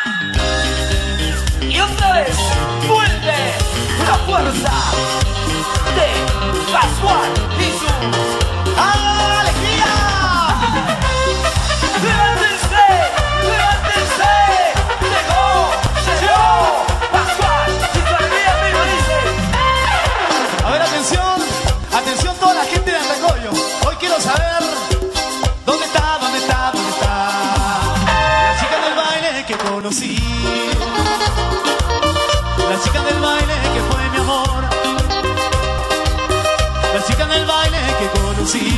Y otra vez, vuelve la fuerza de Pascual y su alegría. Levántense, levántense. Llegó Pascual y su alegría, primo, dice. A ver, atención, atención toda la gente de Andacollo. Hoy quiero saber dónde está, dónde está, dónde está la chica del baile que conocí. La chica del baile que fue mi amor. La chica del baile que conocí.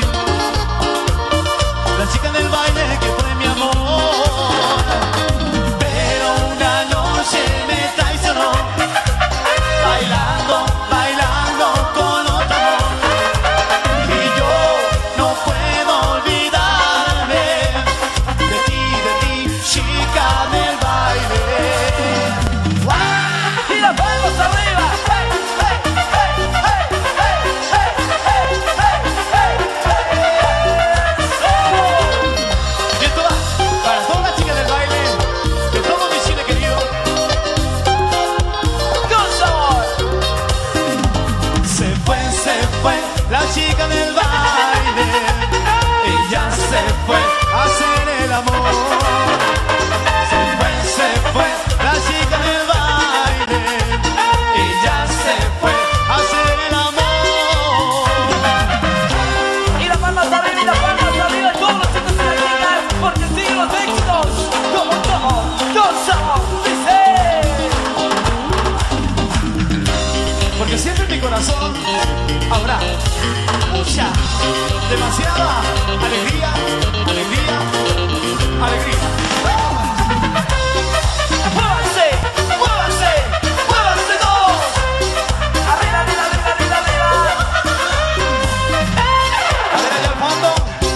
La chica del baile que fue mi amor. Pero una noche me traicionó, bailando, bailando con otro amor. Y yo no puedo olvidarme de ti, chica del baile. Y las manos arriba. Hey, hey, hey, hey, hey, hey, hey, hey, hey, hey. Y esto va para todas las chicas del baile, de todo mi Chile querido. Con sabor. Se fue la chica del baile. Ella se fue a hacer el amor. Se fue la chica del baile. Ella se fue a hacer el amor. Y las palmas arriba y las palmas arriba. Todos los chicos se llegar porque siguen los éxitos. Como todo, con sabor. Dice. Porque siempre en mi corazón habrá mucha, demasiada alegría, alegría, alegría. Muévanse, muévanse, muévanse todos. Arriba, arriba, arriba, arriba, arriba. A ver allá al fondo.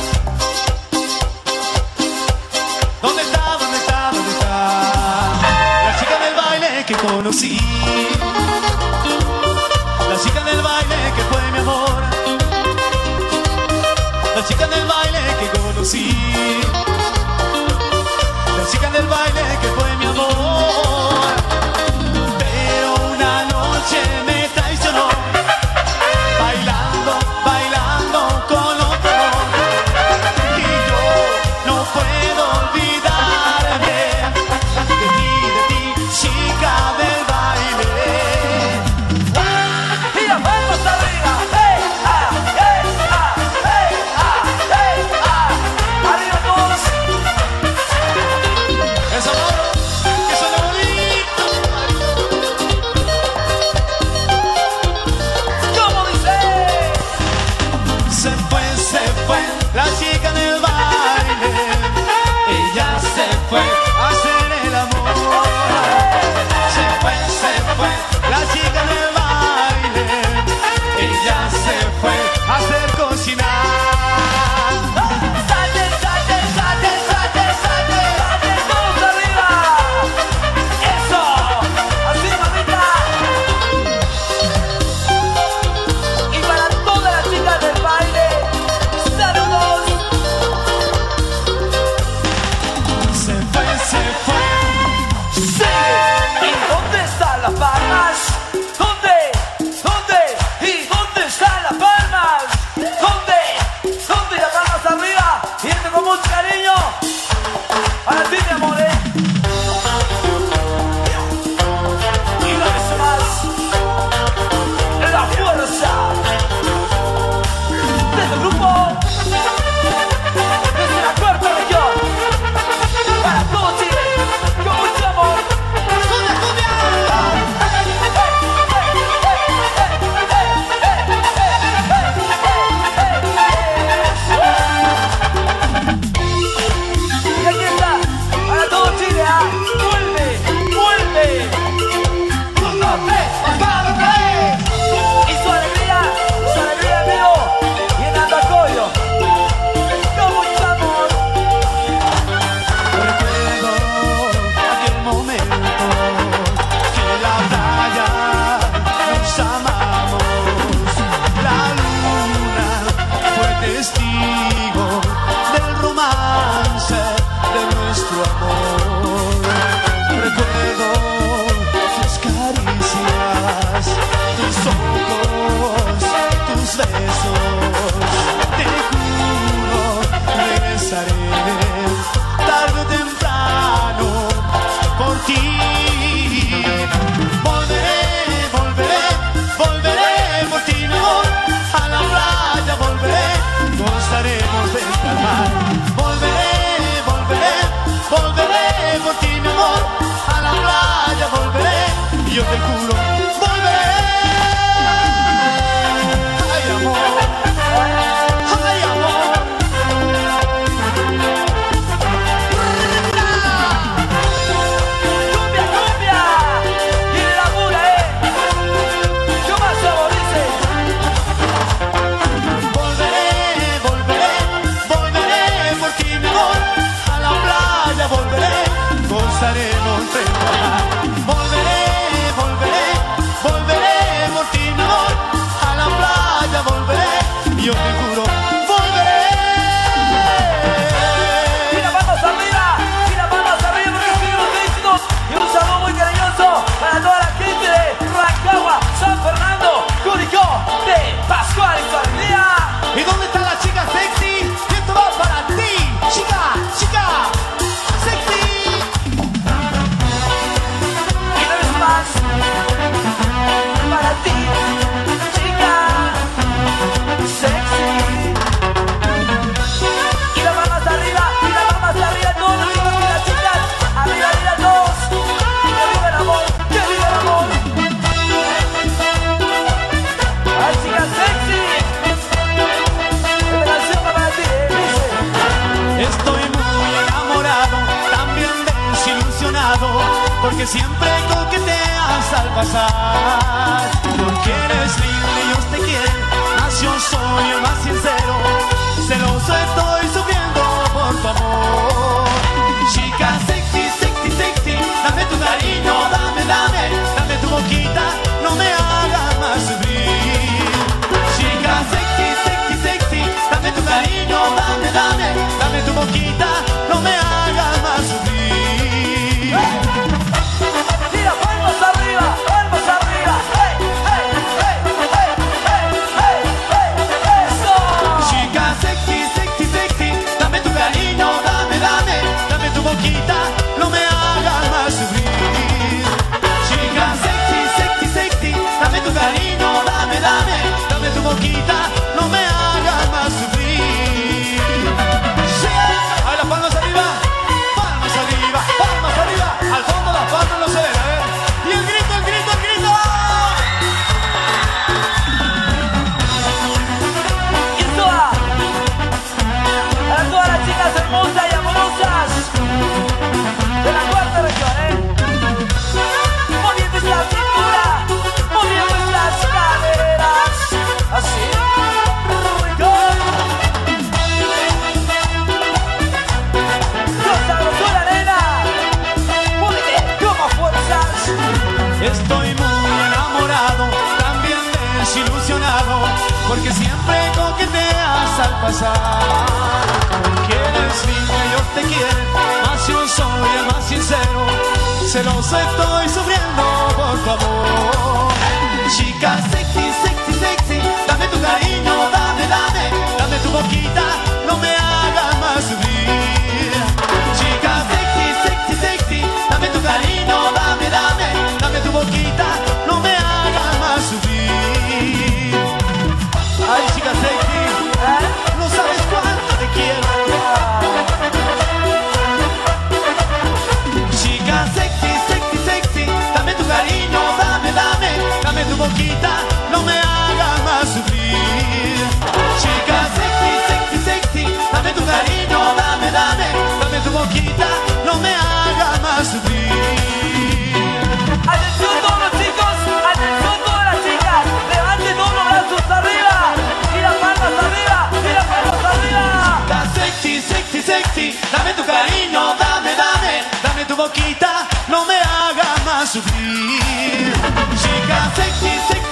¿Dónde está, dónde está, dónde está la chica del baile que conocí? La chica del baile que fue mi amor. La chica del baile que conocí. La chica del baile que fue mi amor. Pero una noche me traicionó, bailando, bailando con otro amor. Y yo no puedo olvidarme de ti, chica del baile. Y las manos arriba. Hey, ah, hey, ah, hey, ah, hey, ah. Arriba todos. Esa mano que suena bonito. ¿Cómo dice? Se fue la chica del baile. Ella porque siempre coqueteas al pasar. Porque eres lindo y ellos te quieren, mas yo soy el más sincero. Celoso estoy sufriendo por tu amor. Chica sexy, sexy, sexy, dame tu cariño, dame, dame, dame tu boquita, no me hagas más sufrir. Chica sexy, sexy, sexy, dame tu cariño, dame, dame, dame tu boquita, no me hagas más sufrir. Tira palmas arriba, palmas arriba. Hey, hey, hey, hey, hey, hey, hey, hey. Eso. Chica sexy, sexy, sexy, dame tu cariño, dame, dame, dame tu boquita, no me hagas más sufrir. Chica sexy, sexy, sexy, dame tu cariño, dame, dame, dame tu boquita, no me hagas más sufrir. Sí. Ahí las palmas arriba, al fondo las palmas no se ven, a ver. Y el grito, el grito, el grito. Y esto va para todas las chicas hermosas y amorosas de la cuarta región, moviendo esta cintura, moviendo estas caderas, así. Goza, gozura, nena, muévete como fuerzas. Estoy muy enamorado, también desilusionado, porque siempre coqueteas al pasar. Porque eres lindo y ellos te quieren, mas yo soy el más sincero. Celoso estoy sufriendo por tu amor. Chica sexy, sexy, sexy, dame tu cariño, dame, dame, dame tu boquita, no me hagas más sufrir. Chica sexy, sexy, sexy, dame tu cariño, dame, dame, dame tu boquita, no me hagas más sufrir. Ay, chica sexy, no sabes cuánto te quiero. Chica sexy, sexy, sexy, dame tu cariño, dame, dame, dame tu boquita, no me hagas más sufrir. Chica sexy, sexy, sexy, dame tu cariño, dame, dame, dame tu boquita, no me hagas más sufrir. Atención todos los chicos, atención todas las chicas, levanten todos los brazos arriba y las palmas arriba, y las palmas arriba. Chica sexy, sexy, sexy, dame tu cariño, dame, dame, dame tu boquita, no me hagas más sufrir. Chica sexy, sexy,